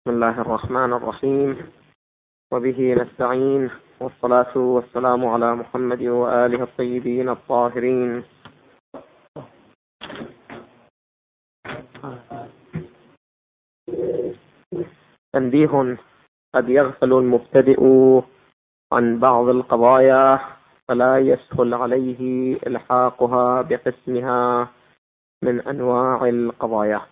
بسم الله الرحمن الرحيم، وبه نستعين، والصلاة والسلام على محمد وآله الطيبين الطاهرين. تنبيه: قد يغفل المبتدئ عن بعض القضايا فلا يسهل عليه إلحاقها بقسمها من أنواع القضايا.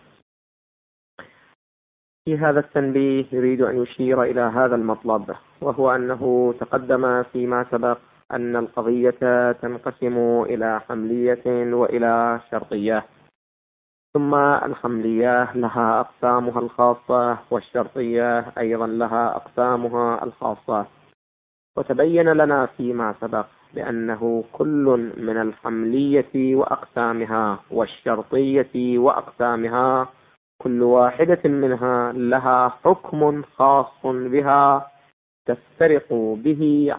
في هذا التنبيه يريد أن يشير إلى هذا المطلب، وهو أنه تقدم فيما سبق أن القضية تنقسم إلى حملية وإلى شرطية، ثم الحملية لها أقسامها الخاصة، والشرطية أيضا لها أقسامها الخاصة. وتبين لنا فيما سبق بأنه كل من الحملية وأقسامها والشرطية وأقسامها كل واحدة منها لها حكم خاص بها تفترق به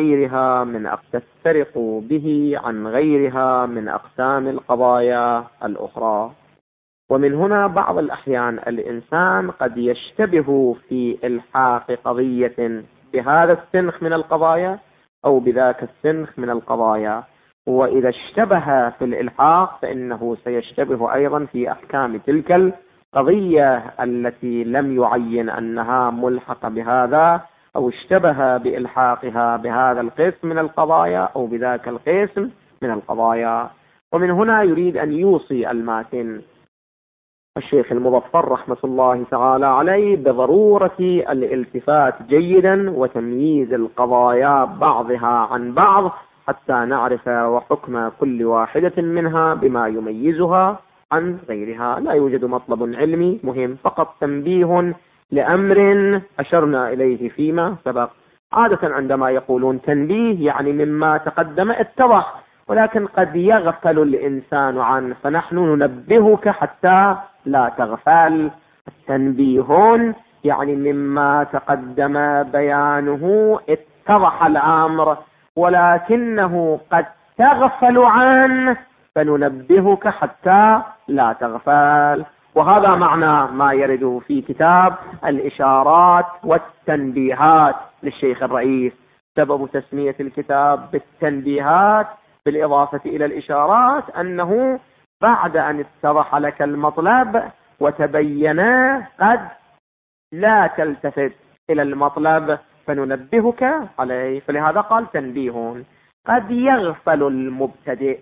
عن غيرها من أقسام القضايا الأخرى. ومن هنا بعض الأحيان الإنسان قد يشتبه في إلحاق قضية بهذا السنخ من القضايا أو بذاك السنخ من القضايا، وإذا اشتبه في الإلحاق فإنه سيشتبه أيضا في أحكام تلك القضية التي لم يعين أنها ملحقة بهذا، أو اشتبه بإلحاقها بهذا القسم من القضايا أو بذاك القسم من القضايا. ومن هنا يريد أن يوصي الماتن الشيخ المظفر رحمة الله تعالى عليه بضرورة الالتفات جيدا وتمييز القضايا بعضها عن بعض حتى نعرف وحكم كل واحدة منها بما يميزها عن غيرها. لا يوجد مطلب علمي مهم، فقط تنبيه لأمر أشرنا إليه فيما سبق. عادة عندما يقولون تنبيه يعني مما تقدم اتضح، ولكن قد يغفل الإنسان عنه، فنحن ننبهك حتى لا تغفل. التنبيه يعني مما تقدم بيانه اتضح الأمر ولكنه قد تغفل عنه، فننبهك حتى لا تغفل. وهذا معنى ما يرد في كتاب الإشارات والتنبيهات للشيخ الرئيس. سبب تسمية الكتاب بالتنبيهات بالإضافة إلى الإشارات أنه بعد أن اتضح لك المطلب وتبين قد لا تلتفت إلى المطلب فننبهك عليه، فلهذا قال تنبيه. قد يغفل المبتدئ،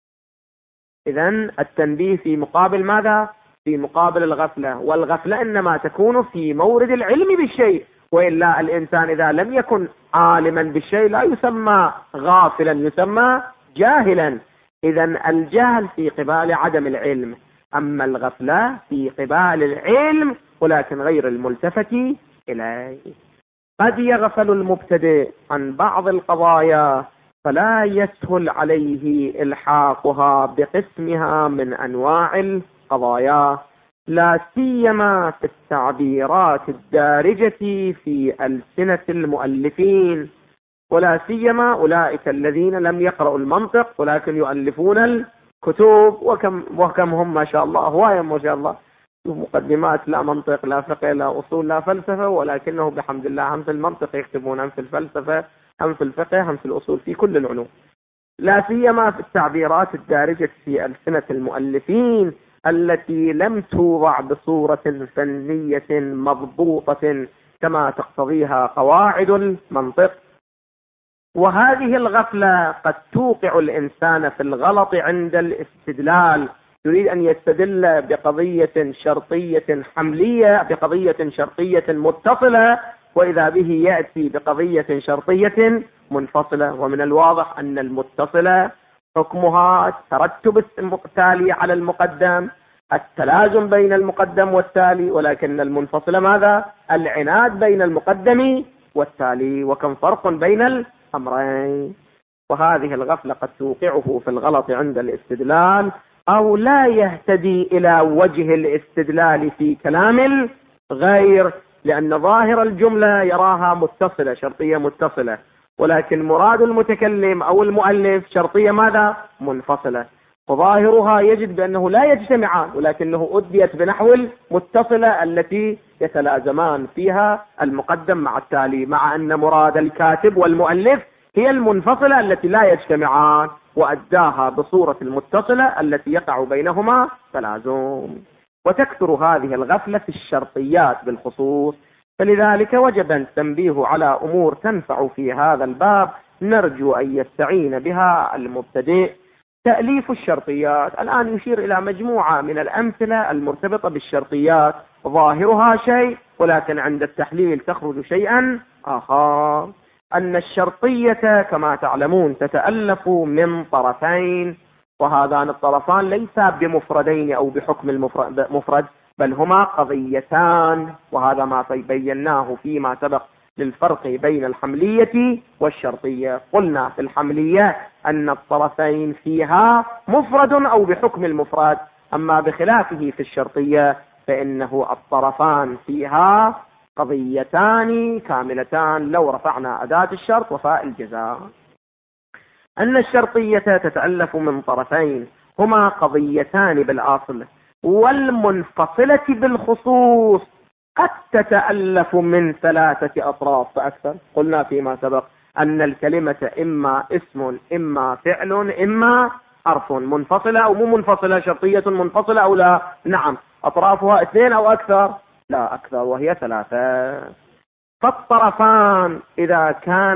إذن التنبيه في مقابل ماذا؟ في مقابل الغفلة، والغفلة إنما تكون في مورد العلم بالشيء، وإلا الإنسان إذا لم يكن عالما بالشيء لا يسمى غافلا، يسمى جاهلا. إذن الجهل في قبال عدم العلم، أما الغفلة في قبال العلم ولكن غير الملتفت إليه. قد يغفل المبتدئ عن بعض القضايا فلا يسهل عليه إلحاقها بقسمها من أنواع القضايا، لا سيما في التعبيرات الدارجة في ألسنة المؤلفين، ولا سيما أولئك الذين لم يقرأوا المنطق ولكن يؤلفون الكتب، وكم هم ما شاء الله، هواية ما شاء الله، مقدمات لا منطق لا فقه لا أصول لا فلسفة، ولكنه بحمد الله هم في المنطق يكتبون، هم في الفلسفة، هم في الفقه، هم في الأصول، في كل العلوم. لا سيما في التعبيرات الدارجة في ألسنة المؤلفين التي لم توضع بصورة فنية مضبوطة كما تقتضيها قواعد المنطق. وهذه الغفلة قد توقع الإنسان في الغلط عند الاستدلال. يريد أن يستدل بقضية شرطية حملية بقضية شرطية متصلة، وإذا به يأتي بقضية شرطية منفصلة. ومن الواضح أن المتصلة حكمها ترتب التالي على المقدم، التلازم بين المقدم والتالي، ولكن المنفصلة ماذا؟ العناد بين المقدم والتالي، وكم فرق بين الأمرين. وهذه الغفلة قد توقعه في الغلط عند الاستدلال، أو لا يهتدي إلى وجه الاستدلال في كلام الغير، لأن ظاهر الجملة يراها متصلة، شرطية متصلة، ولكن مراد المتكلم أو المؤلف شرطية ماذا؟ منفصلة. وظاهرها يجد بأنه لا يجتمعان، ولكنه أديت بنحو المتصلة التي يتلازمان فيها المقدم مع التالي، مع أن مراد الكاتب والمؤلف هي المنفصلة التي لا يجتمعان، وأداها بصورة المتصلة التي يقع بينهما تلازم. وتكثر هذه الغفلة في الشرطيات بالخصوص، فلذلك وجب التنبيه على أمور تنفع في هذا الباب نرجو أن يستعين بها المبتدئ. تأليف الشرطيات، الآن يشير إلى مجموعة من الأمثلة المرتبطة بالشرطيات، ظاهرها شيء ولكن عند التحليل تخرج شيئا آخر. أن الشرطية كما تعلمون تتألف من طرفين، وهذان الطرفان ليس بمفردين أو بحكم المفرد، بل هما قضيتان، وهذا ما بيناه فيما سبق للفرق بين الحملية والشرطية. قلنا في الحملية أن الطرفين فيها مفرد أو بحكم المفرد، أما بخلافه في الشرطية فإنه الطرفان فيها قضيتان كاملتان لو رفعنا أداة الشرط وفاء الجزاء. أن الشرطية تتألف من طرفين هما قضيتان بالأصل، والمنفصلة بالخصوص قد تتألف من 3 أطراف فأكثر. قلنا فيما سبق أن الكلمة إما اسم إما فعل إما حرف، منفصلة أو مو منفصلة، شرطية منفصلة أو لا؟ نعم. أطرافها 2 أو أكثر؟ لا، أكثر، وهي 3. فالطرفان إذا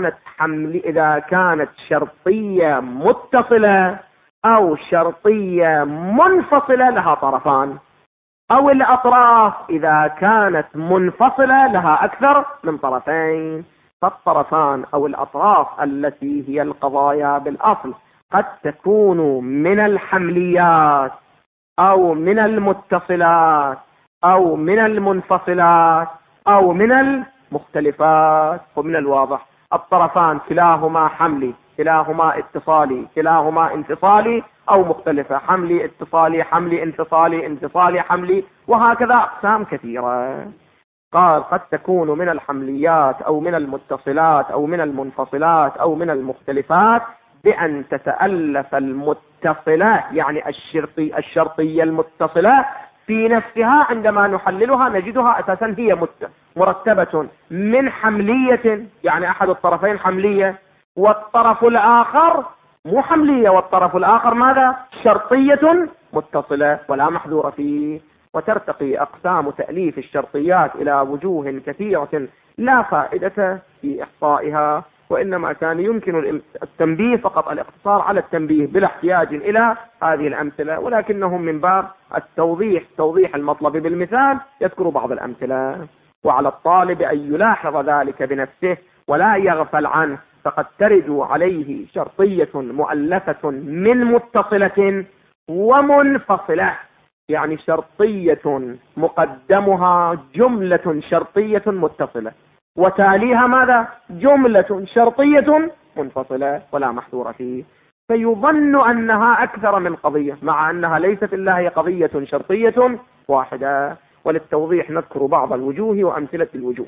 كانت شرطية متصلة أو شرطية منفصلة لها طرفان، أو الأطراف إذا كانت منفصلة لها أكثر من طرفين. فالطرفان أو الأطراف التي هي القضايا بالأصل قد تكون من الحمليات أو من المتصلات أو من المنفصلات أو من المختلفات. ومن الواضح الطرفان كلاهما حملي، كلاهما اتصالي، كلاهما انفصالي أو مختلفة، حملي اتصالي حملي انفصالي انفصالي حملي، وهكذا أقسام كثيرة. قال قد تكون من الحمليات أو من المتصلات أو من المنفصلات أو من المختلفات بأن تتألف المتصلة، يعني الشرطية المتصلة في نفسها عندما نحللها نجدها أساسا هي مرتبة من حملية، يعني أحد الطرفين حملية والطرف الآخر مو حملية، والطرف الآخر ماذا؟ شرطية متصلة ولا محذور فيه. وترتقي أقسام تأليف الشرطيات إلى وجوه كثيرة لا فائدة في إحصائها، وإنما كان يمكن التنبيه فقط، الاقتصار على التنبيه بلا احتياج إلى هذه الأمثلة، ولكنهم من باب توضيح المطلب بالمثال يذكر بعض الأمثلة. وعلى الطالب أن يلاحظ ذلك بنفسه ولا يغفل عنه، فقد ترد عليه شرطية مؤلفة من متصلة ومنفصلة، يعني شرطية مقدمها جملة شرطية متصلة وتاليها ماذا؟ جملة شرطية منفصلة ولا محذور فيه، فيظن أنها أكثر من قضية مع أنها ليست إلا هي قضية شرطية واحدة. وللتوضيح نذكر بعض الوجوه وأمثلة الوجوه.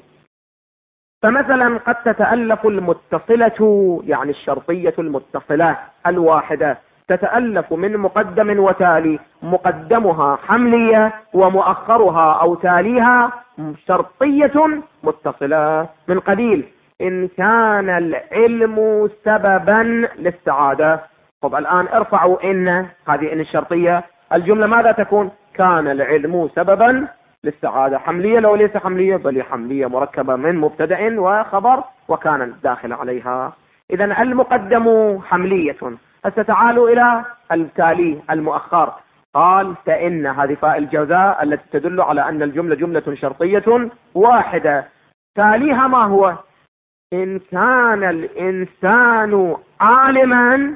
فمثلا قد تتألف المتصلة، يعني الشرطية المتصلة الواحدة، تتألف من مقدم وتالي، مقدمها حملية ومؤخرها أو تاليها شرطية متصلة. من قبيل إن كان العلم سببا للسعادة. طب الآن ارفعوا إن هذه إن الشرطية، الجملة ماذا تكون؟ كان العلم سببا للسعادة. حملية لو ليس حملية؟ بل حملية مركبة من مبتدأ وخبر وكان داخل عليها. إذن المقدم حملية. هسه تعالوا إلى التالي المؤخر. قال فإن هذه فاء الجزاء التي تدل على أن الجملة جملة شرطية واحدة، تاليها ما هو؟ إن كان الإنسان عالما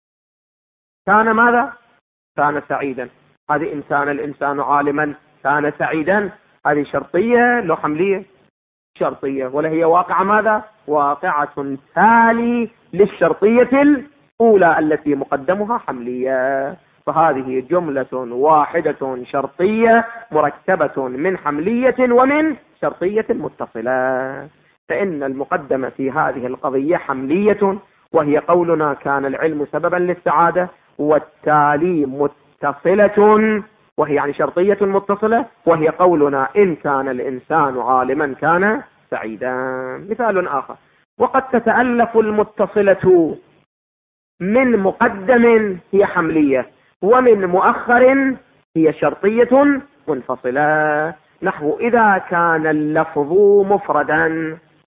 كان ماذا؟ كان سعيدا. هذه إن كان الإنسان عالما كان سعيدا، هذه شرطية لو حملية؟ شرطية، ولا هي واقعة ماذا؟ واقعة تالي للشرطية الأولى التي مقدمها حملية. فهذه جملة واحدة شرطية مركبة من حملية ومن شرطية متصلة. فإن المقدمة في هذه القضية حملية، وهي قولنا كان العلم سببا للسعادة، والتالي متصلة، وهي يعني شرطية متصلة، وهي قولنا إن كان الإنسان عالما كان سعيدا. مثال آخر: وقد تتألف المتصلة من مقدم هي حملية، ومن مؤخر هي شرطية منفصلة. نحو: إذا كان اللفظ مفردا.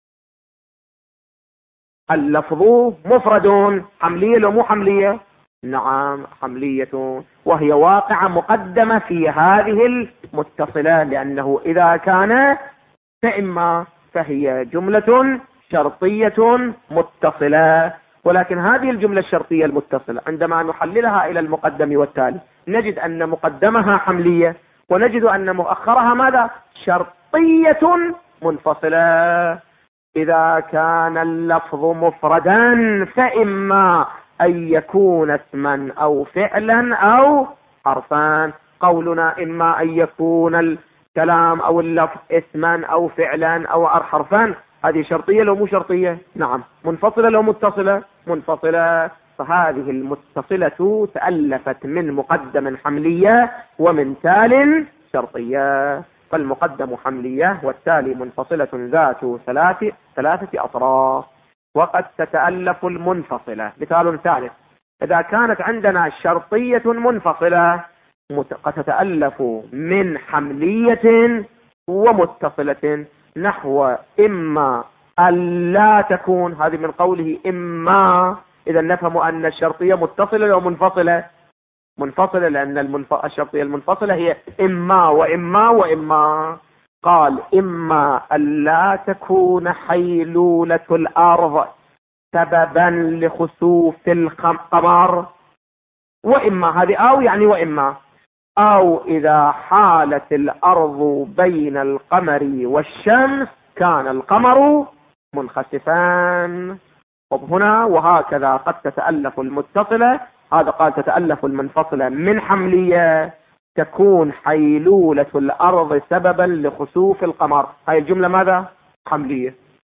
اللفظ مفرد، حملية لو مو حملية؟ نعم حملية، وهي واقعة مقدمة في هذه المتصلة، لأنه إذا كان فإما فهي جملة شرطية متصلة. ولكن هذه الجملة الشرطية المتصلة عندما نحللها إلى المقدم والتالي نجد أن مقدمها حملية، ونجد أن مؤخرها ماذا؟ شرطية منفصلة. إذا كان اللفظ مفردا فإما أن يكون اسما أو فعلا أو حرفا. قولنا إما أن يكون الكلام أو اللفظ اسما أو فعلا أو حرفا، هذه شرطية لو مو شرطية؟ نعم. منفصلة لو متصلة؟ منفصلة. فهذه المتصلة تألفت من مقدم حملية ومن تال شرطية، فالمقدم حملية والتالي منفصلة ذات ثلاثة أطراف. وقد تتألف المنفصلة. مثال ثالث: إذا كانت عندنا شرطية منفصلة قد تتألف من حملية ومتصلة. نحو: إما ألا تكون. هذه من قوله إما، إذا نفهم أن الشرطية متصلة أو منفصلة؟ منفصلة، لأن الشرطية المنفصلة هي إما وإما وإما. قال: إما ألا تكون حيلولة الأرض سببا لخسوف القمر، وإما هذه أو يعني وإما، أو إذا حالت الأرض بين القمر والشمس كان القمر منخسفان. هنا وهكذا قد تتألف المتصلة. هذا قال تتألف المنفصلة من حملية، تكون حيلولة الأرض سببا لخسوف القمر. هاي الجملة ماذا؟ حملية.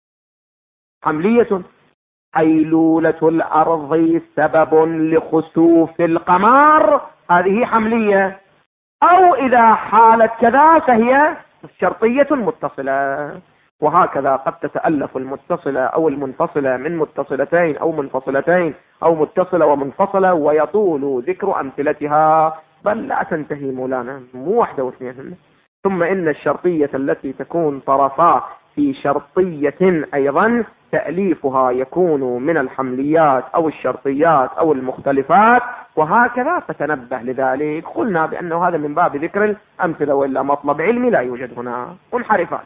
حملية. حيلولة الأرض سبب لخسوف القمر، هذه حملية. أو إذا حالت كذا فهي شرطية متصلة. وهكذا قد تتألف المتصلة أو المنفصلة من متصلتين أو منفصلتين أو متصلة ومنفصلة، ويطول ذكر أمثلتها، بل لا تنتهي مولانا، مو واحدة واثنين. ثم إن الشرطية التي تكون طرفا في شرطية أيضا تأليفها يكون من الحمليات أو الشرطيات أو المختلفات، وهكذا فتنبه لذلك. قلنا بأنه هذا من باب ذكر الأمثلة، وإلا مطلب علمي لا يوجد هنا. منحرفات.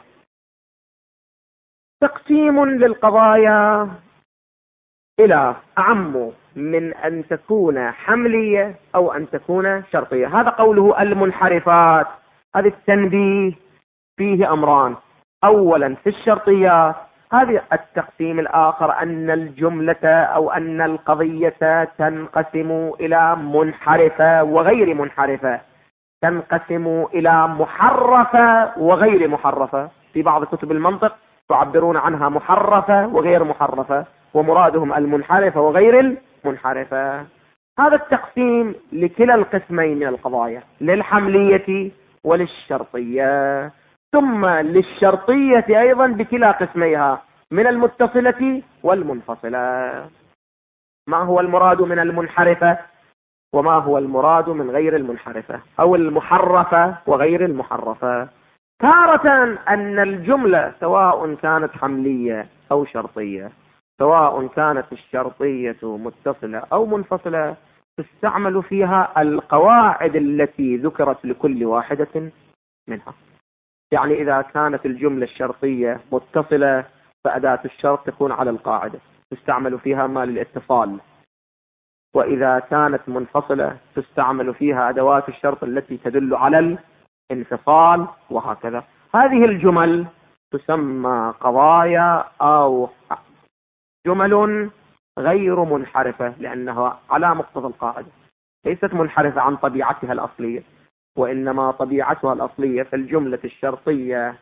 تقسيم للقضايا إلى أعم من أن تكون حملية أو أن تكون شرطية. هذا قوله المنحرفات. هذا التنبيه فيه أمران: أولا في الشرطيات، هذه التقسيم الآخر أن الجملة أو أن القضية تنقسم إلى منحرفة وغير منحرفة، تنقسم إلى محرفة وغير محرفة. في بعض كتب المنطق تعبرون عنها محرفة وغير محرفة، ومرادهم المنحرفة وغير المنحرفة. هذا التقسيم لكلا القسمين من القضايا، للحملية وللشرطية، ثم للشرطية أيضا بكلا قسميها من المتصلة والمنفصلة. ما هو المراد من المنحرفة وما هو المراد من غير المنحرفة أو المحرفة وغير المحرفة؟ تارة أن الجملة سواء كانت حملية أو شرطية، سواء كانت الشرطية متصلة أو منفصلة، تستعمل فيها القواعد التي ذكرت لكل واحدة منها. يعني إذا كانت الجملة الشرطية متصلة فأداة الشرط تكون على القاعدة، تستعمل فيها ما للاتصال. وإذا كانت منفصلة تستعمل فيها أدوات الشرط التي تدل على الانفصال، وهكذا. هذه الجمل تسمى قضايا أو جمل غير منحرفة، لأنها على مقتضى القاعدة، ليست منحرفة عن طبيعتها الأصلية، وإنما طبيعتها الأصلية في الجملة الشرطية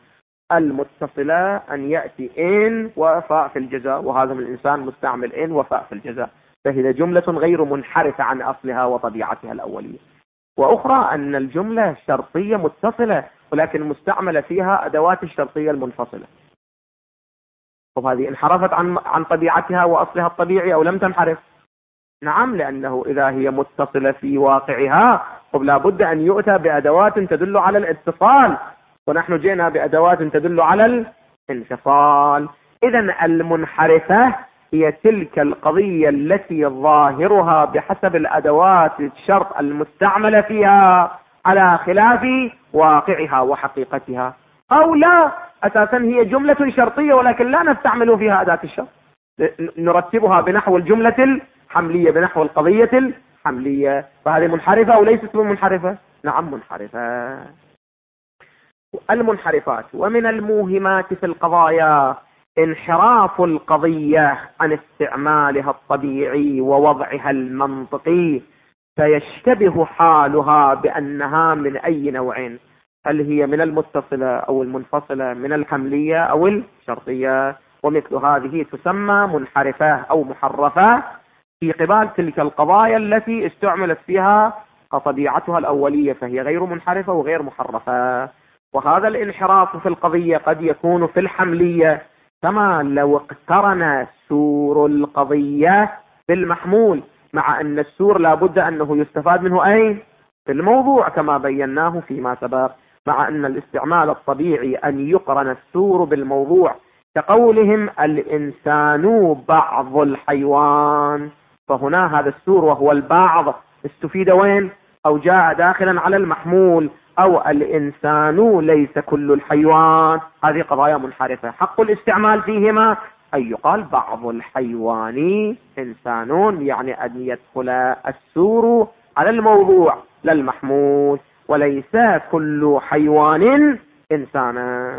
المتصلة أن يأتي إن وفاء في الجزاء، وهذا من الإنسان مستعمل إن وفاء في الجزاء، فهي جملة غير منحرفة عن أصلها وطبيعتها الأولية. وأخرى أن الجملة شرطية متصلة ولكن مستعملة فيها أدوات الشرطية المنفصلة. وهذه انحرفت عن طبيعتها وأصلها الطبيعي أو لم تنحرف؟ نعم، لأنه إذا هي متصلة في واقعها لا بد أن يؤتى بأدوات تدل على الاتصال، ونحن جئنا بأدوات تدل على الانفصال. إذن المنحرفة هي تلك القضية التي ظاهرها بحسب الأدوات الشرط المستعملة فيها على خلاف واقعها وحقيقتها، أو لا أساسا هي جملة شرطية ولكن لا نستعمل فيها أداة الشرط، نرتبها بنحو الجملة الحملية، بنحو القضية الحملية، فهذه منحرفة أو ليست منحرفة؟ نعم منحرفة. المنحرفات. ومن الموهمات في القضايا انحراف القضية عن استعمالها الطبيعي ووضعها المنطقي، فيشتبه حالها بأنها من أي نوع، هل هي من المتصلة أو المنفصلة، من الحملية أو الشرطية، ومثل هذه تسمى منحرفة أو محرفة في قبال تلك القضايا التي استعملت فيها طبيعتها الأولية، فهي غير منحرفة وغير محرفة. وهذا الانحراف في القضية قد يكون في الحملية كما لو اقترن سور القضية بالمحمول، مع أن السور لابد أنه يستفاد منه أي في الموضوع كما بيناه فيما سبق، مع أن الاستعمال الطبيعي أن يقرن السور بالموضوع، كقولهم الإنسان بعض الحيوان، فهنا هذا السور وهو البعض استفيد وين؟ أو جاء داخلا على المحمول، أو الإنسان ليس كل الحيوان. هذه قضايا منحرفة، حق الاستعمال فيهما أن يقال بعض الحيوان إنسان، يعني أن يدخل السور على الموضوع لا المحمول، وليس كل حيوان إنسانا.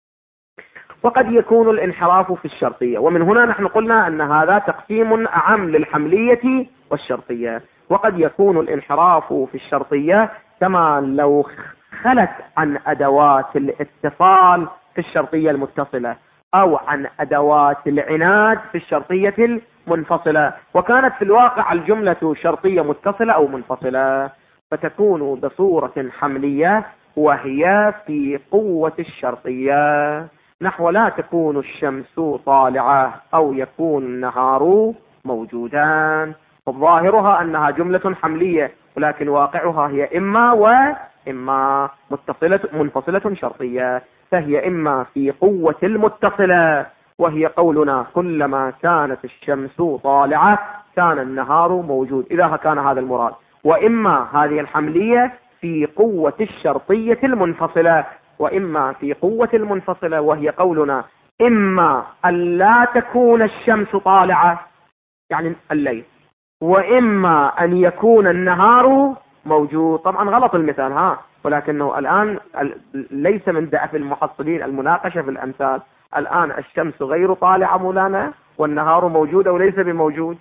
وقد يكون الانحراف في الشرطية، ومن هنا نحن قلنا أن هذا تقسيم أعم للحملية والشرطية. وقد يكون الانحراف في الشرطية كما لو خلت عن أدوات الاتصال في الشرطية المتصلة، أو عن أدوات العناد في الشرطية المنفصلة، وكانت في الواقع الجملة شرطية متصلة أو منفصلة، فتكون بصورة حملية وهي في قوة الشرطية، نحو لا تكون الشمس طالعة أو يكون النهار موجودا، فظاهرها أنها جملة حملية ولكن واقعها هي إما وإما متصلة منفصلة شرطية، فهي إما في قوة المتصلة وهي قولنا كلما كانت الشمس طالعة كان النهار موجود إذا كان هذا المراد، وإما هذه الحملية في قوة الشرطية المنفصلة، وإما في قوة المنفصلة وهي قولنا إما أن لا تكون الشمس طالعة يعني الليل، وإما أن يكون النهار موجود. طبعا غلط المثال ولكنه الآن ليس من دأب المحصلين المناقشة في الأمثال. الآن الشمس غير طالعة مولانا والنهار موجود أو ليس بموجود؟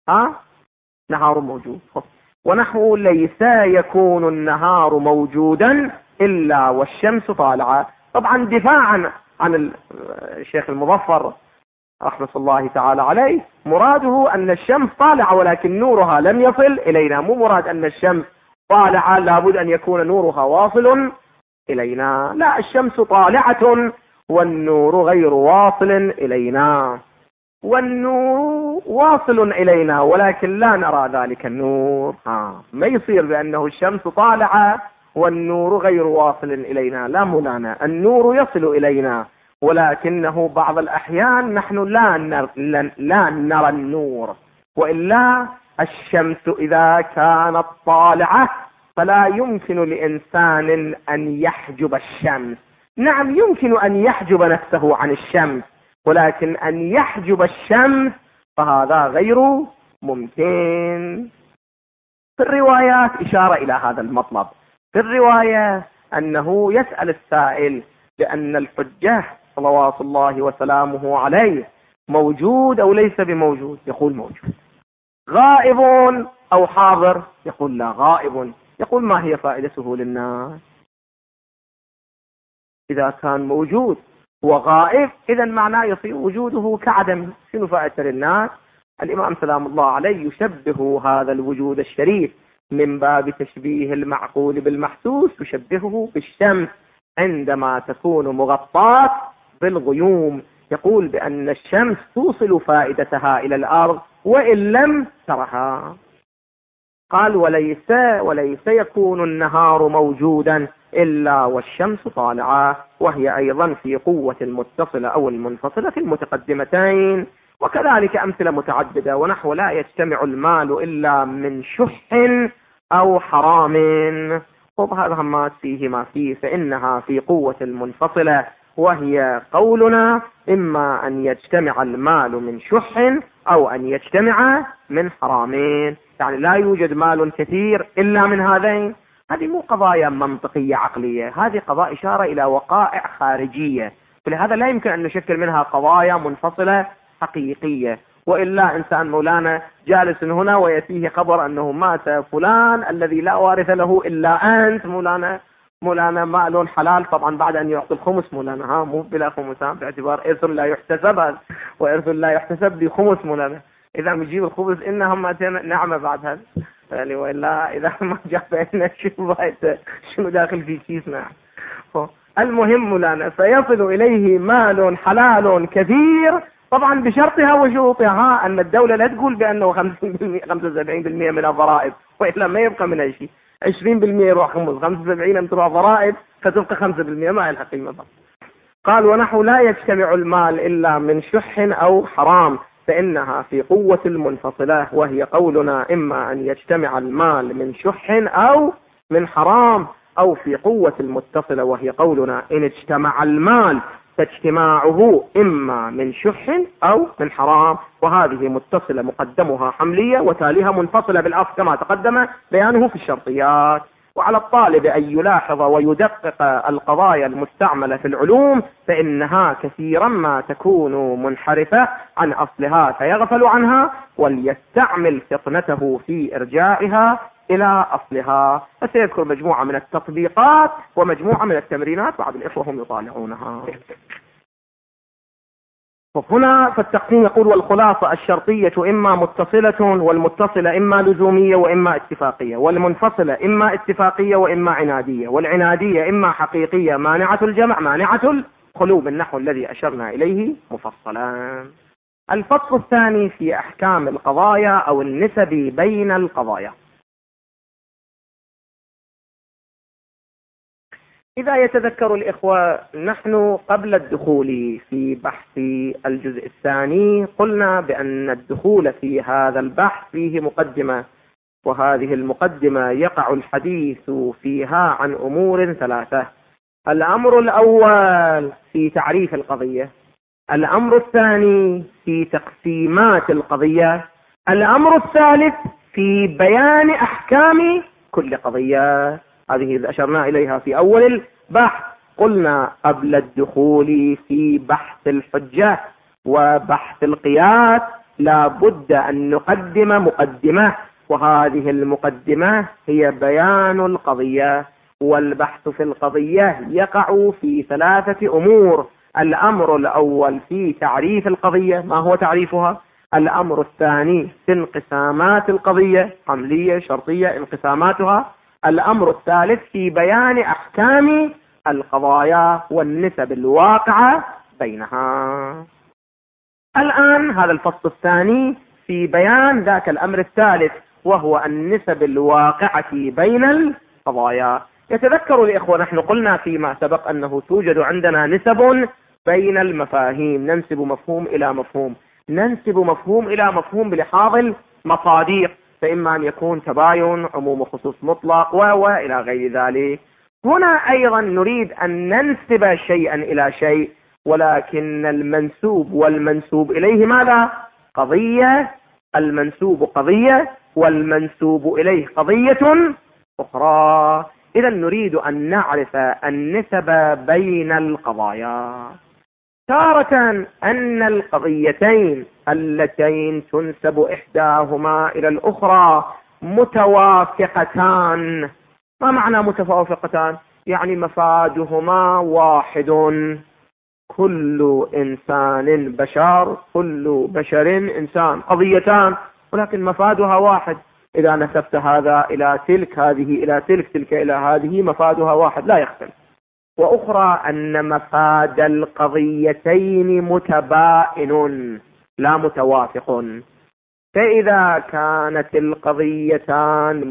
نهار موجود، ونحو ليس يكون النهار موجودا إلا والشمس طالعة. طبعا دفاعا عن الشيخ المظفر رحمة الله تعالى عليه، مراده أن الشمس طالعة ولكن نورها لم يصل إلينا، مو مراد أن الشمس طالعة لابد أن يكون نورها واصل إلينا، لا، الشمس طالعة والنور غير واصل إلينا، والنور واصل إلينا ولكن لا نرى ذلك النور. ما يصير بأنه الشمس طالعة والنور غير واصل إلينا، لا مولانا، النور يصل إلينا ولكنه بعض الأحيان نحن لا نرى النور، وإلا الشمس إذا كانت طالعة فلا يمكن لإنسان أن يحجب الشمس. نعم يمكن أن يحجب نفسه عن الشمس، ولكن أن يحجب الشمس فهذا غير ممكن. في الروايات إشارة إلى هذا المطلب، في الرواية أنه يسأل السائل بأن الحجة صلوات الله وسلامه عليه موجود أو ليس بموجود؟ يقول موجود. غائب أو حاضر؟ يقول لا، غائب. يقول ما هي فائدته للناس؟ إذا كان موجود وغائب، إذا معناه يصير وجوده كعدم. شنو فائدة للناس؟ الإمام سلام الله عليه يشبه هذا الوجود الشريف من باب تشبيه المعقول بالمحسوس، يشبهه بالشمس عندما تكون مغطاة بالغيوم، يقول بأن الشمس توصل فائدتها إلى الأرض وإن لم ترها. قال وليس يكون النهار موجودا إلا والشمس طالعة، وهي أيضا في قوة المتصلة أو المنفصلة في المتقدمتين. وكذلك أمثلة متعددة، ونحو لا يجتمع المال إلا من شح أو حرام. هذا همات فيه ما فيه، فإنها في قوة المنفصلة، وهي قولنا إما أن يجتمع المال من شح أو أن يجتمع من حرامين، يعني لا يوجد مال كثير إلا من هذين. هذه مو قضايا منطقية عقلية، هذه قضايا إشارة إلى وقائع خارجية، فلهذا لا يمكن أن نشكل منها قضايا منفصلة حقيقية. وإلا إنسان مولانا جالس هنا ويأتيه خبر أنه مات فلان الذي لا وارث له إلا أنت، مولانا مال حلال طبعا بعد أن يعطي الخمس، مولانا مو بلا خمس، باعتبار إرث لا يحتسب، وإرث لا يحتسب بخمس مولانا، إذا بيجيب الخبز إنهم نعمة بعد هذا يعني، وإلا إذا ما جاب لنا شنو داخل في كيسنا. المهم مولانا فيصل إليه مال حلال كثير، طبعا بشرطها وشروطها، أن الدولة لا تقول بأنه 75% من الضرائب، وإلا ما يبقى من أي شيء. 20% يروح خمس، 75% تروح ضرائب، فتبقى 5%، ما يلحق قيمة. قال ونحو لا يجتمع المال إلا من شح أو حرام، فإنها في قوة المنفصلة، وهي قولنا إما أن يجتمع المال من شح أو من حرام، أو في قوة المتصلة، وهي قولنا إن اجتمع المال فاجتماعه إما من شح أو من حرام. وهذه متصلة مقدمها حملية وتاليها منفصلة بالأصل كما تقدم بيانه في الشرطيات. وعلى الطالب أن يلاحظ ويدقق القضايا المستعملة في العلوم، فإنها كثيرا ما تكون منحرفة عن أصلها فيغفل عنها، وليستعمل فطنته في إرجاعها إلى أصلها. فسيذكر مجموعة من التطبيقات ومجموعة من التمرينات، بعض الإخوة هم يطالعونها. هنا فالتقسيم يقول والخلاصة الشرطية إما متصلة، والمتصلة إما لزومية وإما اتفاقية، والمنفصلة إما اتفاقية وإما عنادية، والعنادية إما حقيقية مانعة الجمع مانعة الخلو، النحو الذي أشرنا إليه مفصلا. الفصل الثاني في أحكام القضايا أو النسب بين القضايا. إذا يتذكر الإخوة، نحن قبل الدخول في بحث الجزء الثاني قلنا بأن الدخول في هذا البحث فيه مقدمة، وهذه المقدمة يقع الحديث فيها عن أمور ثلاثة. الأمر الأول في تعريف القضية، الأمر الثاني في تقسيمات القضية، الأمر الثالث في بيان أحكام كل قضية. هذه أشرنا إليها في أول البحث. قلنا قبل الدخول في بحث الحجة وبحث القياس لا بد أن نقدم مقدمة، وهذه المقدمة هي بيان القضية. والبحث في القضية يقع في ثلاثة أمور. الأمر الأول في تعريف القضية، ما هو تعريفها؟ الأمر الثاني في انقسامات القضية، حملية شرطية انقساماتها. الأمر الثالث في بيان أحكام القضايا والنسب الواقعة بينها. الآن هذا الفصل الثاني في بيان ذاك الأمر الثالث، وهو النسب الواقعة بين القضايا. يتذكر الإخوة نحن قلنا فيما سبق أنه توجد عندنا نسب بين المفاهيم، ننسب مفهوم إلى مفهوم، ننسب مفهوم إلى مفهوم بلحاظ المصادق، فإما أن يكون تباين، عموم خصوص مطلق وإلى غير ذلك. هنا أيضا نريد أن ننسب شيئا إلى شيء، ولكن المنسوب والمنسوب إليه ماذا؟ قضية. المنسوب قضية والمنسوب إليه قضية أخرى. إذا نريد أن نعرف النسب بين القضايا. تارة أن القضيتين اللتين تنسب إحداهما إلى الأخرى متوافقتان. ما معنى متوافقتان؟ يعني مفادهما واحد، كل إنسان بشر، كل بشر إنسان، قضيتان ولكن مفادها واحد. إذا نسبت هذا إلى تلك، هذه إلى تلك، تلك إلى هذه، مفادها واحد لا يختلف. وأخرى أن مفاد القضيتين متباين لا متوافق، فإذا كانت القضيتان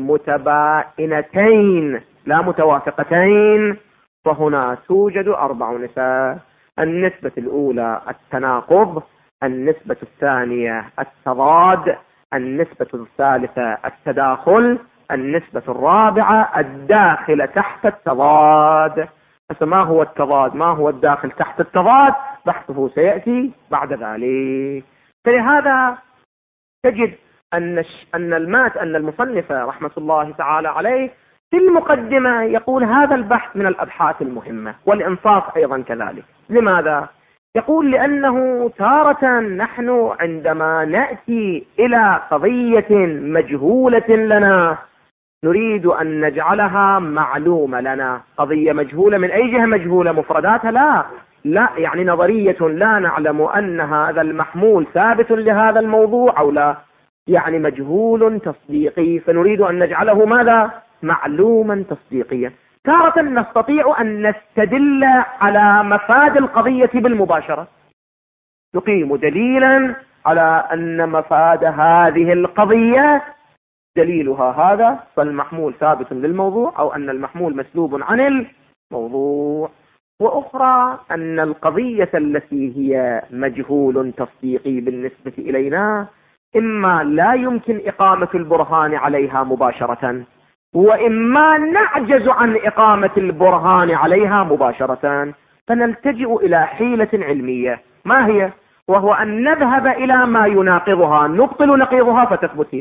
متباينتين لا متوافقتين فهنا توجد 4 نسب. النسبة الأولى التناقض، النسبة الثانية التضاد، النسبة الثالثة التداخل، النسبة الرابعة الداخل تحت التضاد. ما هو التضاد؟ ما هو الداخل تحت التضاد؟ بحثه سيأتي بعد ذلك. فلهذا تجد أن المصنف رحمة الله تعالى عليه في المقدمة يقول هذا البحث من الأبحاث المهمة، والإنصاف أيضا كذلك. لماذا؟ يقول لأنه تارة نحن عندما نأتي إلى قضية مجهولة لنا نريد أن نجعلها معلومة لنا. قضية مجهولة من أي جهة؟ مجهولة مفرداتها؟ لا، يعني نظرية لا نعلم أن هذا المحمول ثابت لهذا الموضوع أو لا، يعني مجهول تصديقي، فنريد أن نجعله ماذا؟ معلوما تصديقيا. تارة نستطيع أن نستدل على مفاد القضية بالمباشرة، نقيم دليلا على أن مفاد هذه القضية دليلها هذا، فالمحمول ثابت للموضوع، أو أن المحمول مسلوب عن الموضوع. وأخرى أن القضية التي هي مجهول تصديقي بالنسبة إلينا إما لا يمكن إقامة البرهان عليها مباشرة، وإما نعجز عن إقامة البرهان عليها مباشرة، فنلتجئ إلى حيلة علمية. ما هي؟ وهو أن نذهب إلى ما يناقضها، نبطل نقيضها فتثبت.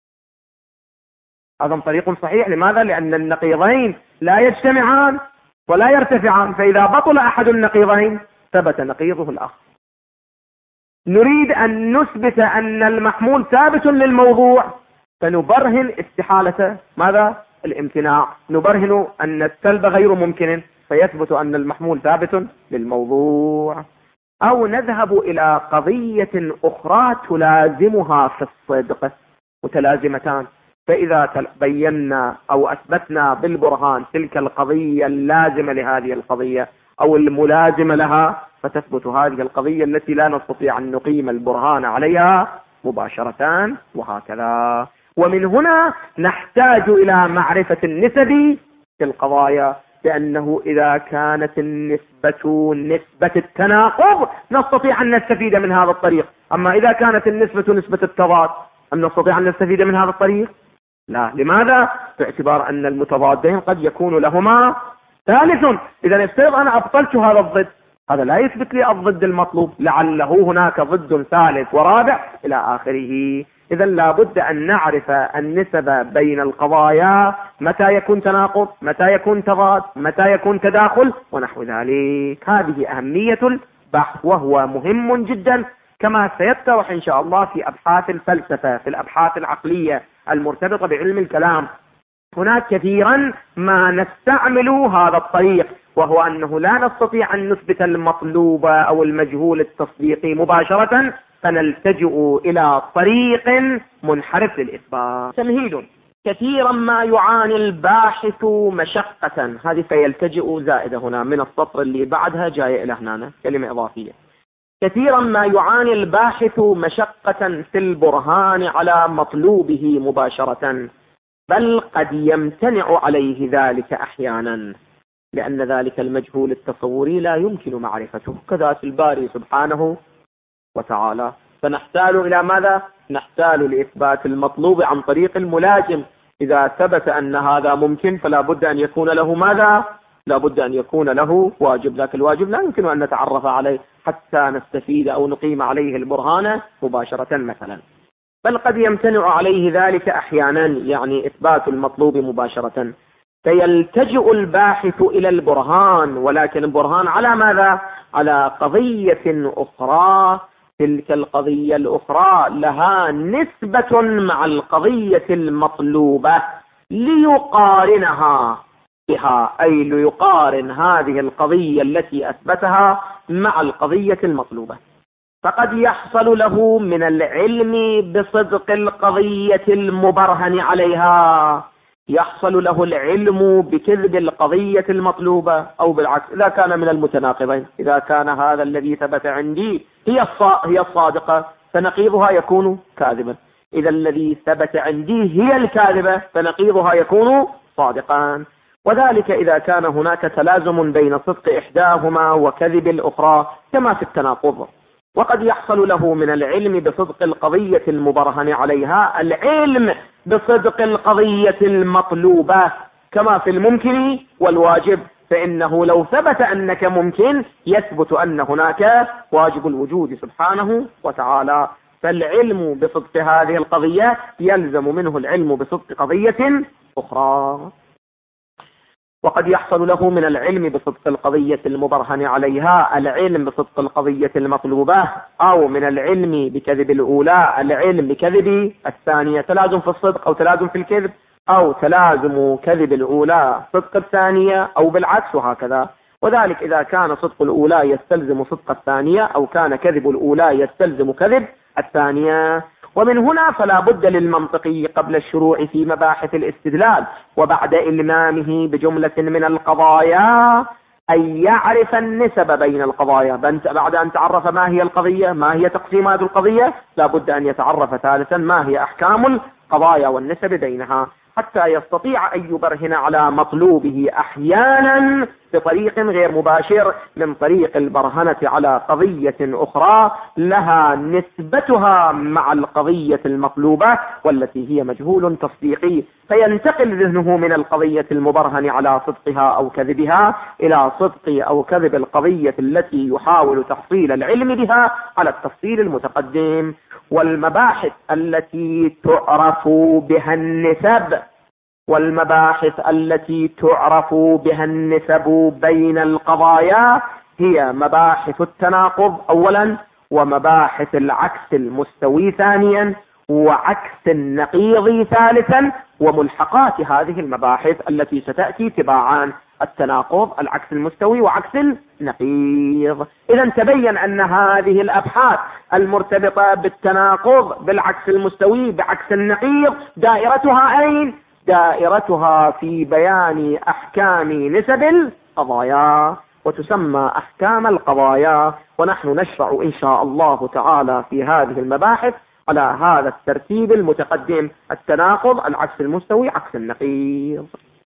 هذا طريق صحيح. لماذا؟ لأن النقيضين لا يجتمعان ولا يرتفعان، فإذا بطل أحد النقيضين ثبت نقيضه الآخر. نريد أن نثبت أن المحمول ثابت للموضوع، فنبرهن استحالة ماذا؟ الامتناع. نبرهن أن السلب غير ممكن، فيثبت أن المحمول ثابت للموضوع. أو نذهب إلى قضية أخرى تلازمها في الصدق، متلازمتان، فإذا بينا أو أثبتنا بالبرهان تلك القضية اللازمة لهذه القضية أو الملازمة لها، فتثبت هذه القضية التي لا نستطيع أن نقيم البرهان عليها مباشرة، وهكذا. ومن هنا نحتاج إلى معرفة النسب في القضايا، لأنه إذا كانت النسبة نسبة التناقض نستطيع أن نستفيد من هذا الطريق، أما إذا كانت النسبة نسبة التضاد أن نستطيع أن نستفيد من هذا الطريق؟ لا. لماذا؟ باعتبار أن المتضادين قد يكون لهما ثالث. إذا افترض أنا أبطلت هذا الضد، هذا لا يثبت لي الضد المطلوب، لعله هناك ضد ثالث ورابع إلى آخره. إذا لابد أن نعرف النسب بين القضايا، متى يكون تناقض، متى يكون تضاد، متى يكون تداخل، ونحو ذلك. هذه أهمية البحث، وهو مهم جدا كما سيتضح إن شاء الله في أبحاث الفلسفة، في الأبحاث العقلية المرتبطة بعلم الكلام. هناك كثيرا ما نستعمل هذا الطريق، وهو أنه لا نستطيع أن نثبت المطلوب أو المجهول التصديقي مباشرة، فنلتجئ إلى طريق منحرف للإثبات. تمهيد: كثيرا ما يعاني الباحث مشقة، هذه فيلتجئ زائدة هنا من السطر اللي بعدها جاية إلى هنا كلمة إضافية. كثيرا ما يعاني الباحث مشقة في البرهان على مطلوبه مباشرة، بل قد يمتنع عليه ذلك أحيانا، لأن ذلك المجهول التصوري لا يمكن معرفته كذات الباري سبحانه وتعالى. فنحتاج إلى ماذا؟ نحتاج لإثبات المطلوب عن طريق الملازم. إذا ثبت أن هذا ممكن فلا بد أن يكون له ماذا؟ لا بد أن يكون له واجب، لكن الواجب لا يمكن أن نتعرف عليه حتى نستفيد أو نقيم عليه البرهان مباشرة مثلا. بل قد يمتنع عليه ذلك أحيانا، يعني إثبات المطلوب مباشرة، فيلتجئ الباحث إلى البرهان، ولكن البرهان على ماذا؟ على قضية أخرى، تلك القضية الأخرى لها نسبة مع القضية المطلوبة، ليقارنها بها، أي ليقارن هذه القضية التي أثبتها مع القضية المطلوبة. فقد يحصل له من العلم بصدق القضية المبرهن عليها، يحصل له العلم بكذب القضية المطلوبة، أو بالعكس إذا كان من المتناقضين، إذا كان هذا الذي ثبت عندي هي الصادقة فنقيضها يكون كاذبا، إذا الذي ثبت عندي هي الكاذبة فنقيضها يكون صادقا. وذلك إذا كان هناك تلازم بين صدق إحداهما وكذب الأخرى كما في التناقض. وقد يحصل له من العلم بصدق القضية المبرهن عليها العلم بصدق القضية المطلوبة كما في الممكن والواجب، فإنه لو ثبت أنك ممكن يثبت أن هناك واجب الوجود سبحانه وتعالى، فالعلم بصدق هذه القضية يلزم منه العلم بصدق قضية أخرى. وقد يحصل له من العلم بصدق القضية المبرهن عليها العلم بصدق القضية المطلوبة، أو من العلم بكذب الأولى العلم بكذب الثانية، تلازم في الصدق أو تلازم في الكذب، أو تلازم كذب الأولى صدق الثانية أو بالعكس وهكذا. وذلك إذا كان صدق الأولى يستلزم صدق الثانية، أو كان كذب الأولى يستلزم كذب الثانية. ومن هنا فلا بد للمنطقي قبل الشروع في مباحث الاستدلال وبعد إلمامه بجملة من القضايا أن يعرف النسب بين القضايا. بعد أن تعرف ما هي القضية، ما هي تقسيمات القضية، لا بد أن يتعرف ثالثا ما هي أحكام القضايا والنسب بينها، حتى يستطيع أن يبرهن على مطلوبه أحيانا بطريق غير مباشر من طريق البرهنة على قضية أخرى لها نسبتها مع القضية المطلوبة والتي هي مجهول تصديقي، فينتقل ذهنه من القضية المبرهن على صدقها أو كذبها إلى صدق أو كذب القضية التي يحاول تحصيل العلم بها على التفصيل المتقدم. والمباحث التي تعرف بها النسب بين القضايا هي مباحث التناقض أولا، ومباحث العكس المستوي ثانيا، وعكس النقيض ثالثا، وملحقات هذه المباحث التي ستأتي تباعا: التناقض، العكس المستوي، وعكس النقيض. إذا تبين أن هذه الأبحاث المرتبطة بالتناقض، بالعكس المستوي، بعكس النقيض، دائرتها أين؟ دائرتها في بيان أحكام نسب القضايا، وتسمى أحكام القضايا. ونحن نشرع إن شاء الله تعالى في هذه المباحث على هذا الترتيب المتقدم: التناقض، العكس المستوي، عكس النقيض.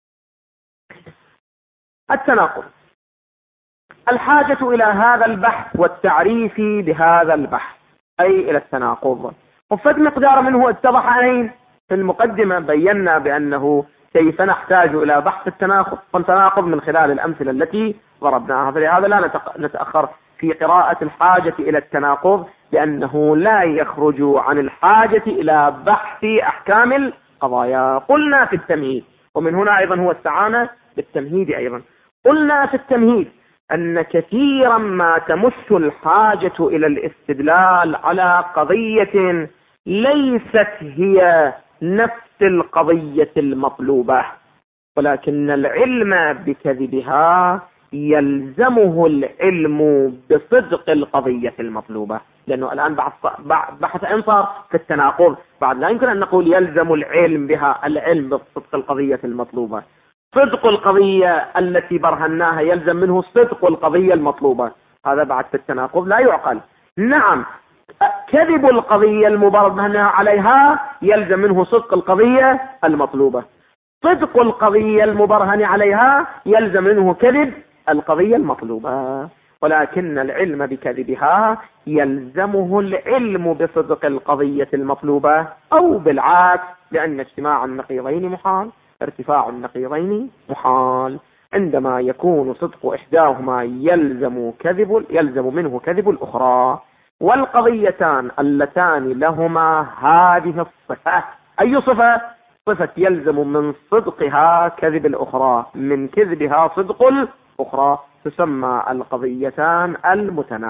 التناقض، الحاجة إلى هذا البحث والتعريف بهذا البحث، أي إلى التناقض. وفد مقدار منه اتضح أين؟ في المقدمة بينا بأنه كيف نحتاج إلى بحث التناقض من خلال الأمثلة التي ضربناها، فلهذا لا نتأخر في قراءة الحاجة إلى التناقض، لأنه لا يخرج عن الحاجة إلى بحث أحكام القضايا. قلنا في التمهيد، ومن هنا أيضا هو استعانة بالتمهيد أيضا، قلنا في التمهيد أن كثيرا ما تمس الحاجة إلى الاستدلال على قضية ليست هي نفس القضية المطلوبة، ولكن العلم بكذبها يلزمه العلم بصدق القضية المطلوبة، لأنه الآن بحث أنصار في التناقض، بعد لا يمكن أن نقول يلزم العلم بها، العلم بصدق القضية المطلوبة. صدق القضية التي برهناها يلزم منه صدق القضية المطلوبة، هذا بعد في التناقض لا يعقل. نعم، كذب القضية المبرهن عليها يلزم منه صدق القضية المطلوبة، صدق القضية المبرهن عليها يلزم منه كذب القضية المطلوبة، ولكن العلم بكذبها يلزمه العلم بصدق القضية المطلوبة، أو بالعكس، لأن اجتماع النقيضين محال، ارتفاع النقيضين محال. عندما يكون صدق إحداهما يلزم منه كذب الأخرى. والقضيتان اللتان لهما هذه الصفة، أي صفة؟ صفة يلزم من صدقها كذب الأخرى، من كذبها صدق الأخرى، تسمى القضيتان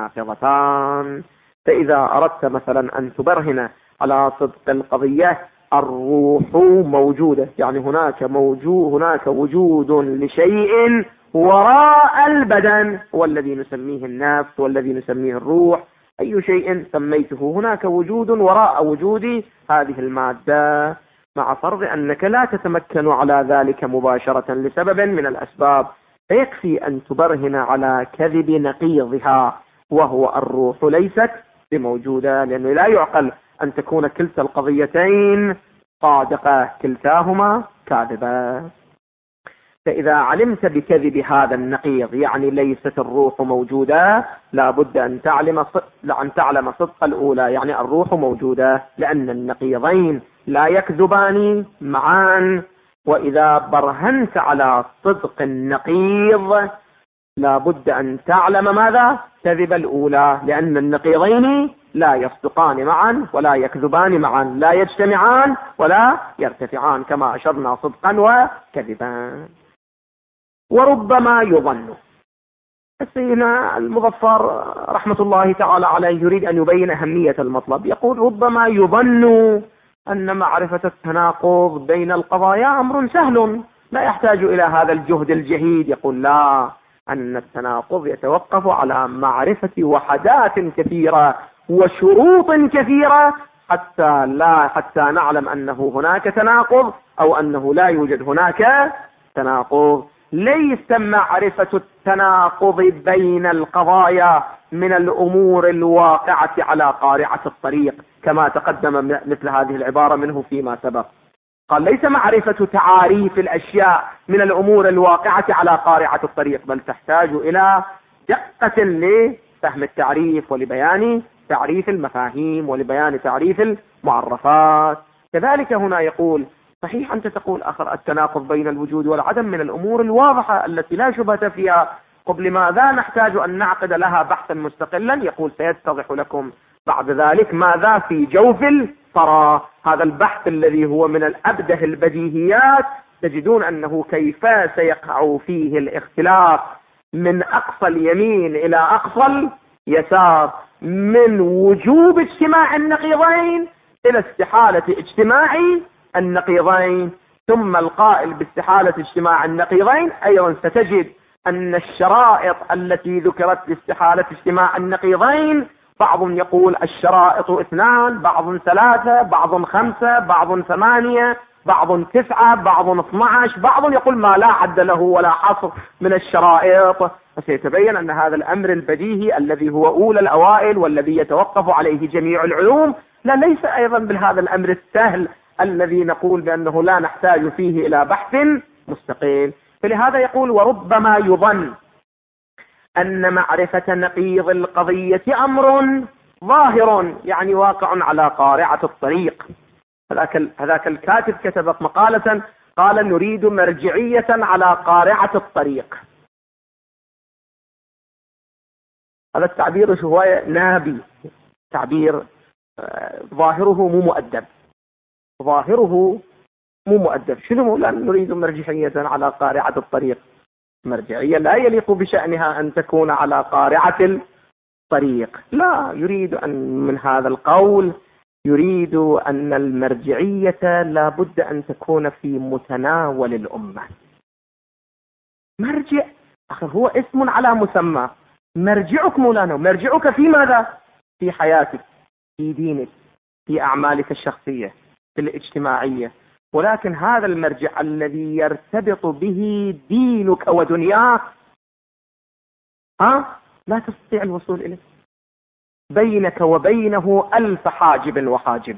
المتناقضتان. فإذا أردت مثلا أن تبرهن على صدق القضية الروح موجودة، يعني هناك وجود لشيء وراء البدن، والذي نسميه النفس والذي نسميه الروح، أي شيء سميته، هناك وجود وراء وجود هذه المادة، مع فرض أنك لا تتمكن على ذلك مباشرة لسبب من الأسباب، فيكفي أن تبرهن على كذب نقيضها، وهو الروح ليست بموجودة، لأنه لا يعقل أن تكون كلتا القضيتين صادقة، كلتاهما كاذبة. فإذا علمت بكذب هذا النقيض، يعني ليست الروح موجودة، لابد أن تعلم صدق الأولى، يعني الروح موجودة، لأن النقيضين لا يكذبان معا. وإذا برهنت على صدق النقيض لابد أن تعلم ماذا؟ كذب الأولى، لأن النقيضين لا يصدقان معا ولا يكذبان معا، لا يجتمعان ولا يرتفعان، كما أشرنا صدقا وكذبا. وربما يظن، سيدنا المظفر رحمة الله تعالى عليه يريد أن يبين أهمية المطلب، يقول ربما يظن أن معرفة التناقض بين القضايا أمر سهل لا يحتاج إلى هذا الجهد الجهيد. يقول لا، أن التناقض يتوقف على معرفة وحدات كثيرة وشروط كثيرة حتى نعلم أنه هناك تناقض أو أنه لا يوجد هناك تناقض. ليس معرفة التناقض بين القضايا من الأمور الواقعة على قارعة الطريق، كما تقدم مثل هذه العبارة منه فيما سبق. قال ليس معرفة تعاريف الأشياء من الأمور الواقعة على قارعة الطريق، بل تحتاج إلى دقة لفهم التعريف ولبيان تعريف المفاهيم ولبيان تعريف المعرفات. كذلك هنا يقول صحيح أنت تقول آخر التناقض بين الوجود والعدم من الأمور الواضحة التي لا شبهة فيها، قبل ماذا نحتاج أن نعقد لها بحثا مستقلا؟ يقول سيتضح لكم بعد ذلك ماذا في جوف الثرى، هذا البحث الذي هو من الأبده البديهيات، تجدون أنه كيف سيقع فيه الاختلاف من أقصى اليمين إلى أقصى اليسار، من وجوب اجتماع النقيضين إلى استحالة اجتماع النقيضين. ثم القائل باستحالة اجتماع النقيضين أيضا ستجد أن الشرائط التي ذكرت لاستحالة اجتماع النقيضين، بعض يقول الشرائط 2، بعض 3، بعض 5، بعض 8، بعض 9، بعض 12، بعض يقول ما لا عد له ولا حصر من الشرائط. فسيتبين أن هذا الأمر البديهي الذي هو أولى الأوائل والذي يتوقف عليه جميع العلوم ليس أيضا بهذا الأمر السهل الذي نقول بأنه لا نحتاج فيه إلى بحث مستقل. فلهذا يقول وربما يظن أن معرفة نقيض القضية أمر ظاهر، يعني واقع على قارعة الطريق. هذاك الكاتب كتب مقالة قال نريد مرجعية على قارعة الطريق. هذا التعبير شوية نابي، تعبير ظاهره مو مؤدب، ظاهره مو مؤدب. شنو لا نريد مرجعية على قارعة الطريق؟ مرجعية لا يليق بشأنها أن تكون على قارعة الطريق. لا، يريد أن من هذا القول يريد أن المرجعية لا بد أن تكون في متناول الأمة. مرجع هو اسم على مسمى. مرجعك مولانا، مرجعك في ماذا؟ في حياتك، في دينك، في أعمالك الشخصية، في الاجتماعية. ولكن هذا المرجع الذي يرتبط به دينك ودنياك لا تستطيع الوصول إليه، بينك وبينه 1000 حاجب وحاجب.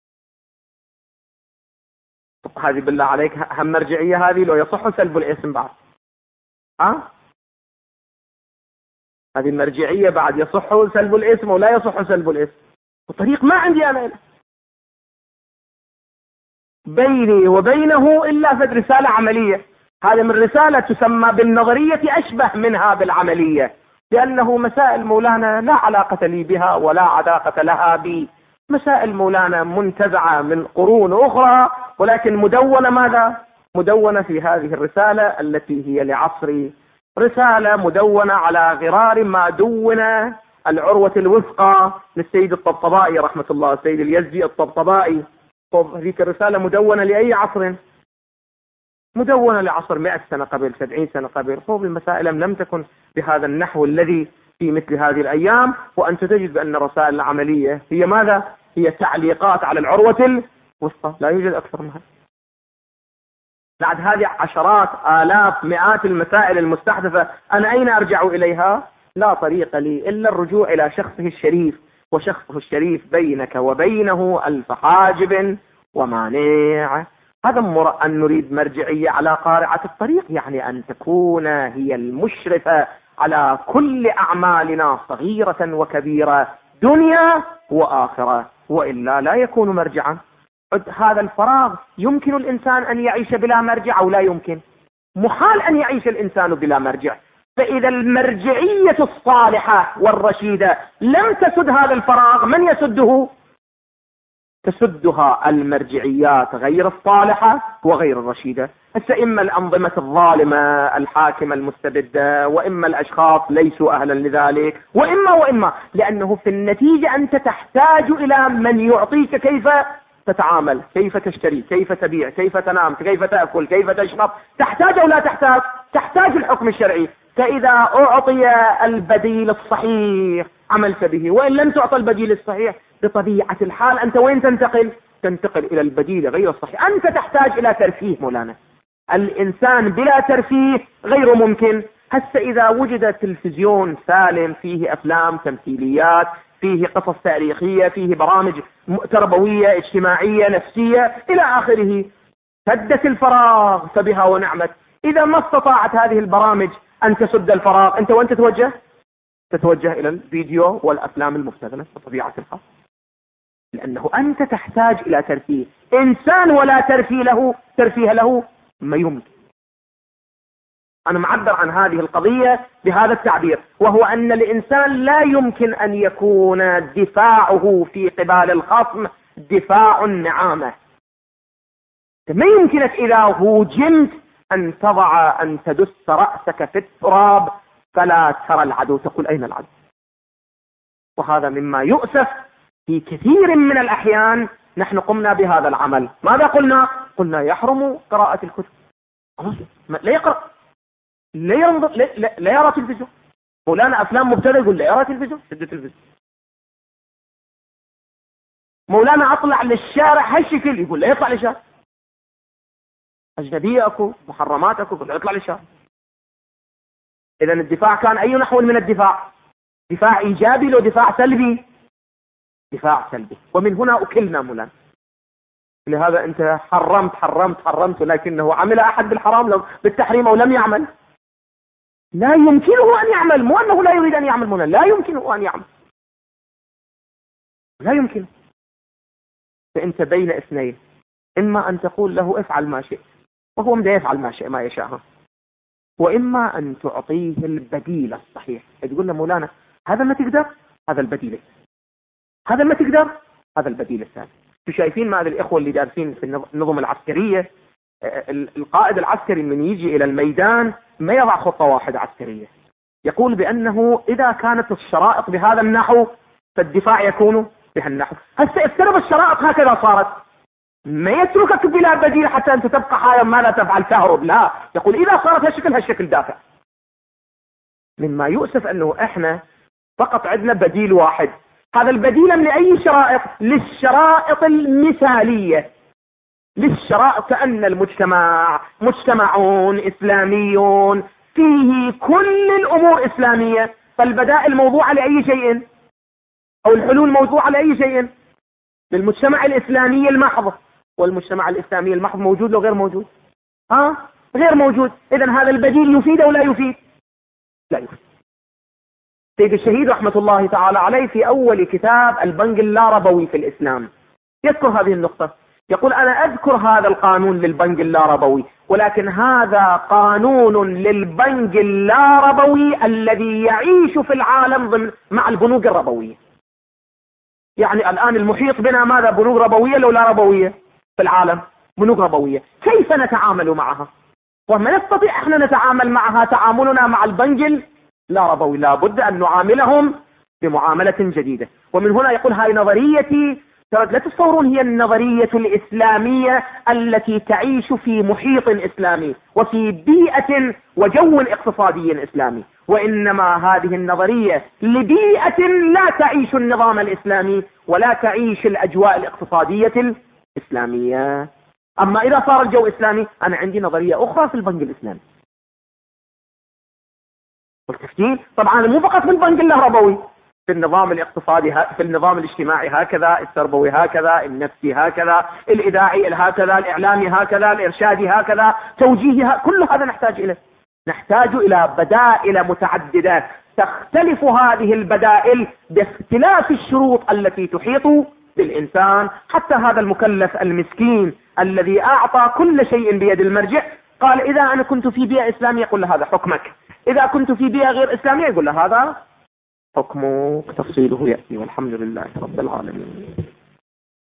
هذه بالله عليك هم مرجعية هذه لو يصح سلب الاسم بعد؟ هذه المرجعية بعد يصح سلب الاسم ولا يصح سلب الاسم؟ الطريق ما عندي أنا بيني وبينه إلا فد رسالة عملية. هذه من رسالة تسمى بالنظرية أشبه منها بالعملية، لأنه مسائل مولانا لا علاقة لي بها ولا علاقة لها بي، مسائل مولانا منتزعة من قرون أخرى، ولكن مدونة ماذا؟ مدونة في هذه الرسالة التي هي لعصري، رسالة مدونة على غرار ما دون العروة الوثقى للسيد الطبطبائي رحمة الله، السيد اليزدي الطبطبائي. هذيك الرسالة مدونة لأي عصر؟ مدونة لعصر 100 سنة قبل، 70 سنة قبل. المسائل لم تكن بهذا النحو الذي في مثل هذه الأيام. وأنت تجد بأن الرسائل العملية هي ماذا؟ هي تعليقات على العروة الوسطى، لا يوجد أكثر منها. بعد هذه عشرات آلاف مئات المسائل المستحدثة، أنا أين أرجع إليها؟ لا طريق لي إلا الرجوع إلى شخصه الشريف، وشخصه الشريف بينك وبينه ألف حاجب ومانع. هذا أن نريد مرجعية على قارعة الطريق، يعني أن تكون هي المشرفة على كل أعمالنا صغيرة وكبيرة، دنيا وآخرة، وإلا لا يكون مرجعا. هذا الفراغ يمكن الإنسان أن يعيش بلا مرجع أو لا يمكن؟ محال أن يعيش الإنسان بلا مرجع. فإذا المرجعية الصالحة والرشيدة لم تسد هذا الفراغ، من يسده؟ تسدها المرجعيات غير الصالحة وغير الرشيدة. هسه إما الأنظمة الظالمة الحاكمة المستبدة، وإما الأشخاص ليسوا أهلا لذلك، وإما لأنه في النتيجة أنت تحتاج إلى من يعطيك كيف تتعامل، كيف تشتري، كيف تبيع، كيف تنام، كيف تأكل، كيف تشرب. تحتاج أو لا تحتاج؟ تحتاج الحكم الشرعي. فإذا أعطي البديل الصحيح عملت به، وإن لم تعطى البديل الصحيح بطبيعة الحال أنت وين تنتقل؟ تنتقل إلى البديل غير الصحيح. أنت تحتاج إلى ترفيه مولانا. الإنسان بلا ترفيه غير ممكن. هسه إذا وجد تلفزيون سالم فيه أفلام تمثيليات، فيه قصص تاريخية، فيه برامج تربوية اجتماعية نفسية إلى آخره، سدت الفراغ فبها ونعمت. إذا ما استطاعت هذه البرامج أن تسد الفراغ، أنت وين تتوجه؟ تتوجه إلى الفيديو والأفلام المبتذلة بطبيعة الحال، لأنه أنت تحتاج إلى ترفيه. إنسان ولا ترفيه له ما يمكن. أنا معبر عن هذه القضية بهذا التعبير، وهو أن الإنسان لا يمكن أن يكون دفاعه في قبال الخصم دفاع النعامة. ما يمكنك إذا هوجمت أن تدس رأسك في التراب فلا ترى العدو، تقول أين العدو؟ وهذا مما يؤسف. في كثير من الأحيان نحن قمنا بهذا العمل. ماذا قلنا يحرم قراءة الكتب. لا يقرأ، لا ينظر، لا يرى تلفزيون. مولانا أفلام مبتدأ يقول لا يرى تلفزيون، سد التلفزيون. مولانا أطلع للشارع هالشكل، يقول لا يطلع للشارع. أجنبية أكو، محرمات أكو، يقول لا يطلع للشارع. إذا الدفاع كان أي نحو من الدفاع؟ دفاع إيجابي لو دفاع سلبي؟ دفاع سلبي. ومن هنا أكلنا مولانا. لهذا أنت حرمت، ولكنه عمل أحد بالتحريم أو لم يعمل؟ لا يمكنه أن يعمل، مو أنه لا يريد أن يعمل مولانا، لا يمكنه أن يعمل، لا يمكنه. فأنت بين اثنين، إما أن تقول له افعل ما شئت، وهو بده يفعل ما يشاء، وإما أن تعطيه البديل الصحيح. تقول له مولانا هذا ما تقدر، هذا البديل، هذا ما تقدر، هذا البديل الثاني. شايفين مع الإخوة اللي دارسين في النظم العسكرية، القائد العسكري من يجي إلى الميدان ما يضع خطة واحدة عسكرية، يقول بأنه إذا كانت الشرائط بهذا النحو فالدفاع يكون بهالنحو. هسه افترض الشرائط هكذا صارت، ما يتركك بلا بديل حتى أنت تبقى حالا ما لا تفعل تهرب، لا، يقول إذا صارت هالشكل دافع. مما يؤسف أنه إحنا فقط عندنا بديل واحد. هذا البديل من أي شرائط؟ للشرائط المثالية، للشرائط كأن المجتمع مجتمعون إسلاميون فيه كل الأمور إسلامية، فالبدائل موضوعة لأي شيء، أو الحلول موضوعة لأي شيء؟ للمجتمع الإسلامي المحض. والمجتمع الإسلامي المحض موجود لو غير موجود؟ غير موجود. إذن هذا البديل يفيد أو لا يفيد؟ لا يفيد. سيد الشهيد رحمة الله تعالى عليه في أول كتاب البنك اللاربوي في الإسلام يذكر هذه النقطة، يقول أنا أذكر هذا القانون للبنك اللاربوي، ولكن هذا قانون للبنك اللاربوي الذي يعيش في العالم مع البنوك الربوية. يعني الآن المحيط بنا ماذا؟ بنوك ربوية لو لا ربوية في العالم؟ بنوك ربوية. كيف نتعامل معها؟ وما نستطيع احنا نتعامل معها تعاملنا مع البنك لا ربوي، لا بد أن نعاملهم بمعاملة جديدة. ومن هنا يقول هاي نظريتي لا تتصورون هي النظرية الإسلامية التي تعيش في محيط إسلامي وفي بيئة وجو اقتصادي إسلامي، وإنما هذه النظرية لبيئة لا تعيش النظام الإسلامي ولا تعيش الأجواء الاقتصادية الإسلامية. أما إذا صار الجو إسلامي، أنا عندي نظرية أخرى في البنك الإسلامي. والتفكير طبعا مو فقط في البنك الكهربوي، في النظام الاقتصادي، في النظام الاجتماعي هكذا، التربوي هكذا، النفسي هكذا، الإذاعي هكذا، الإعلامي هكذا، الإرشادي هكذا، توجيهي كل هذا نحتاج إليه. نحتاج إلى بدائل متعددة، تختلف هذه البدائل باختلاف الشروط التي تحيط بالإنسان. حتى هذا المكلف المسكين الذي أعطى كل شيء بيد المرجع، قال إذا أنا كنت في بيئة إسلامية يقول له هذا حكمك، إذا كنت في بيئة غير إسلامية يقول له هذا حكمه، تفصيله يأتي، والحمد لله رب العالمين.